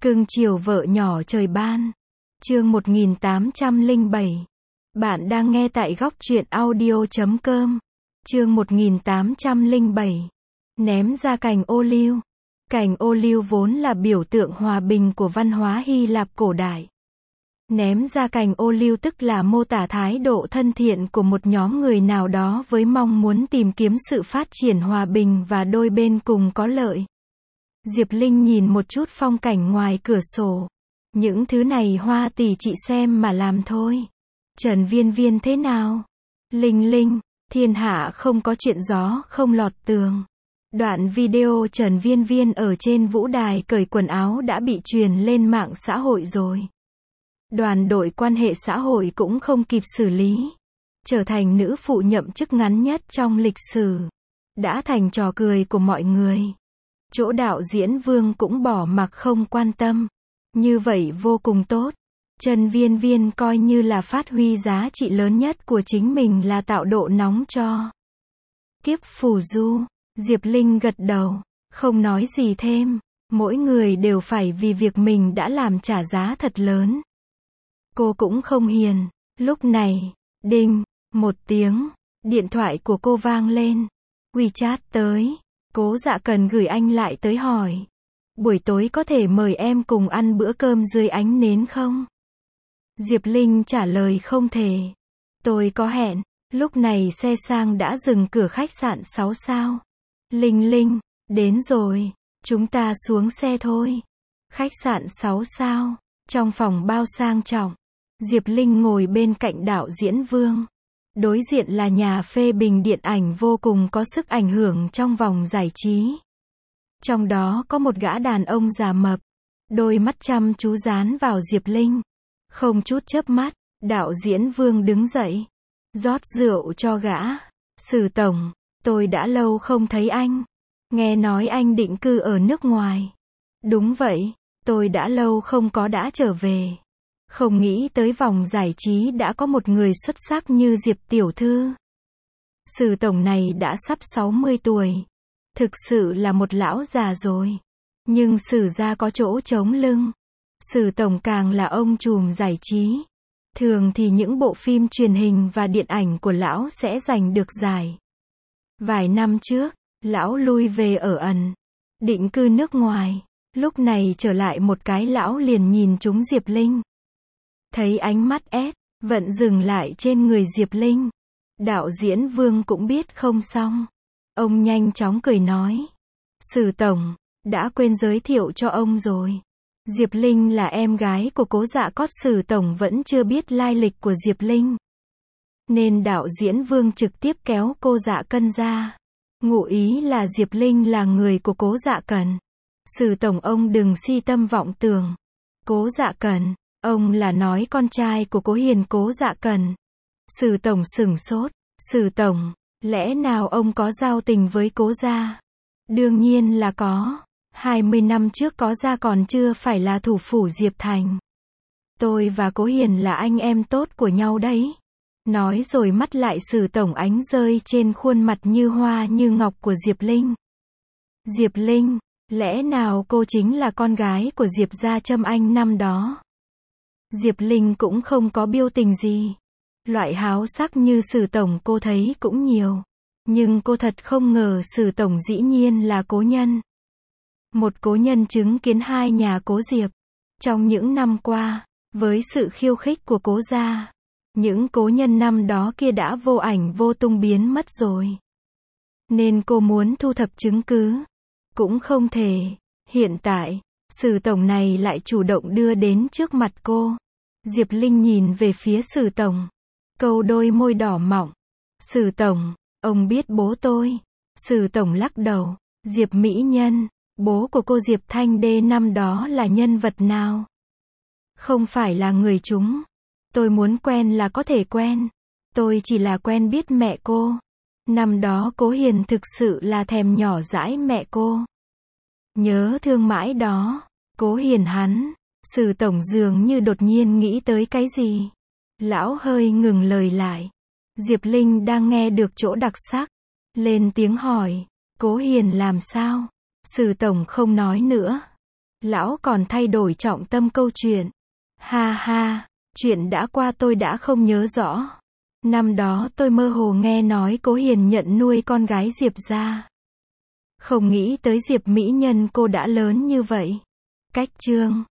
Cưng chiều vợ nhỏ trời ban. Chương 1807. Bạn đang nghe tại góc truyện audio.com. Chương 1807. Ném ra cành ô liu. Cành ô liu vốn là biểu tượng hòa bình của văn hóa Hy Lạp cổ đại. Ném ra cành ô liu tức là mô tả thái độ thân thiện của một nhóm người nào đó với mong muốn tìm kiếm sự phát triển hòa bình và đôi bên cùng có lợi. Diệp Linh nhìn một chút phong cảnh ngoài cửa sổ. Những thứ này Hoa tỷ chị xem mà làm thôi. Trần Viên Viên thế nào? Linh Linh, thiên hạ không có chuyện gió không lọt tường. Đoạn video Trần Viên Viên ở trên vũ đài cởi quần áo đã bị truyền lên mạng xã hội rồi. Đoàn đội quan hệ xã hội cũng không kịp xử lý. Trở thành nữ phụ nhậm chức ngắn nhất trong lịch sử. Đã thành trò cười của mọi người. Chỗ đạo diễn Vương cũng bỏ mặc không quan tâm. Như vậy vô cùng tốt. Trần Viên Viên coi như là phát huy giá trị lớn nhất của chính mình là tạo độ nóng cho kiếp phù du. Diệp Linh gật đầu, không nói gì thêm. Mỗi người đều phải vì việc mình đã làm trả giá thật lớn. Cô cũng không hiền. Lúc này, đinh, một tiếng, điện thoại của cô vang lên. WeChat tới. Cố Dạ Cần gửi anh lại tới hỏi. Buổi tối có thể mời em cùng ăn bữa cơm dưới ánh nến không? Diệp Linh trả lời không thể. Tôi có hẹn. Lúc này xe sang đã dừng cửa khách sạn 6 sao. Linh Linh, đến rồi. Chúng ta xuống xe thôi. Khách sạn 6 sao. Trong phòng bao sang trọng. Diệp Linh ngồi bên cạnh đạo diễn Vương. Đối diện là nhà phê bình điện ảnh vô cùng có sức ảnh hưởng trong vòng giải trí. Trong đó có một gã đàn ông già mập. Đôi mắt chăm chú dán vào Diệp Linh. Không chút chớp mắt, đạo diễn Vương đứng dậy. Rót rượu cho gã. Sử tổng, tôi đã lâu không thấy anh. Nghe nói anh định cư ở nước ngoài. Đúng vậy, tôi đã lâu không có đã trở về. Không nghĩ tới vòng giải trí đã có một người xuất sắc như Diệp tiểu thư. Sử tổng này đã sắp 60 tuổi. Thực sự là một lão già rồi. Nhưng Sử gia có chỗ trống lưng. Sử tổng càng là ông trùm giải trí. Thường thì những bộ phim truyền hình và điện ảnh của lão sẽ giành được giải. Vài năm trước, lão lui về ở ẩn. Định cư nước ngoài. Lúc này trở lại một cái lão liền nhìn trúng Diệp Linh. Thấy ánh mắt vẫn dừng lại trên người Diệp Linh. Đạo diễn Vương cũng biết không xong. Ông nhanh chóng cười nói. Sử tổng, đã quên giới thiệu cho ông rồi. Diệp Linh là em gái của Cố Dạ Cót. Sử tổng vẫn chưa biết lai lịch của Diệp Linh. Nên đạo diễn Vương trực tiếp kéo cô Dạ Cân ra. Ngụ ý là Diệp Linh là người của Cố Dạ Cần. Sử tổng ông đừng si tâm vọng tưởng. Cố Dạ Cần, ông là nói con trai của Cố Hiền Cố Dạ Cần. Sử tổng sửng sốt. Sử tổng, lẽ nào ông có giao tình với Cố gia? Đương nhiên là có. 20 năm trước Cố gia còn chưa phải là thủ phủ Diệp Thành. Tôi và Cố Hiền là anh em tốt của nhau đấy. Nói rồi mắt lại Sử tổng ánh rơi trên khuôn mặt như hoa như ngọc của Diệp Linh. Diệp Linh, lẽ nào cô chính là con gái của Diệp gia Trâm Anh năm đó? Diệp Linh cũng không có biểu tình gì. Loại háo sắc như Sử tổng cô thấy cũng nhiều. Nhưng cô thật không ngờ Sử tổng dĩ nhiên là cố nhân. Một cố nhân chứng kiến hai nhà Cố Diệp. Trong những năm qua, với sự khiêu khích của Cố gia, những cố nhân năm đó kia đã vô ảnh vô tung biến mất rồi. Nên cô muốn thu thập chứng cứ. Cũng không thể. Hiện tại, Sử tổng này lại chủ động đưa đến trước mặt cô. Diệp Linh nhìn về phía Sử tổng. Câu đôi môi đỏ mọng. Sử tổng, ông biết bố tôi. Sử tổng lắc đầu. Diệp Mỹ Nhân, bố của cô Diệp Thanh Đê năm đó là nhân vật nào? Không phải là người chúng. Tôi muốn quen là có thể quen. Tôi chỉ là quen biết mẹ cô. Năm đó Cố Hiền thực sự là thèm nhỏ dãi mẹ cô. Nhớ thương mãi đó. Cố Hiền hắn. Sử tổng dường như đột nhiên nghĩ tới cái gì. Lão hơi ngừng lời lại. Diệp Linh đang nghe được chỗ đặc sắc. Lên tiếng hỏi. Cố Hiền làm sao? Sử tổng không nói nữa. Lão còn thay đổi trọng tâm câu chuyện. Ha ha, chuyện đã qua tôi đã không nhớ rõ. Năm đó tôi mơ hồ nghe nói Cố Hiền nhận nuôi con gái Diệp gia. Không nghĩ tới Diệp mỹ nhân cô đã lớn như vậy. Cách chương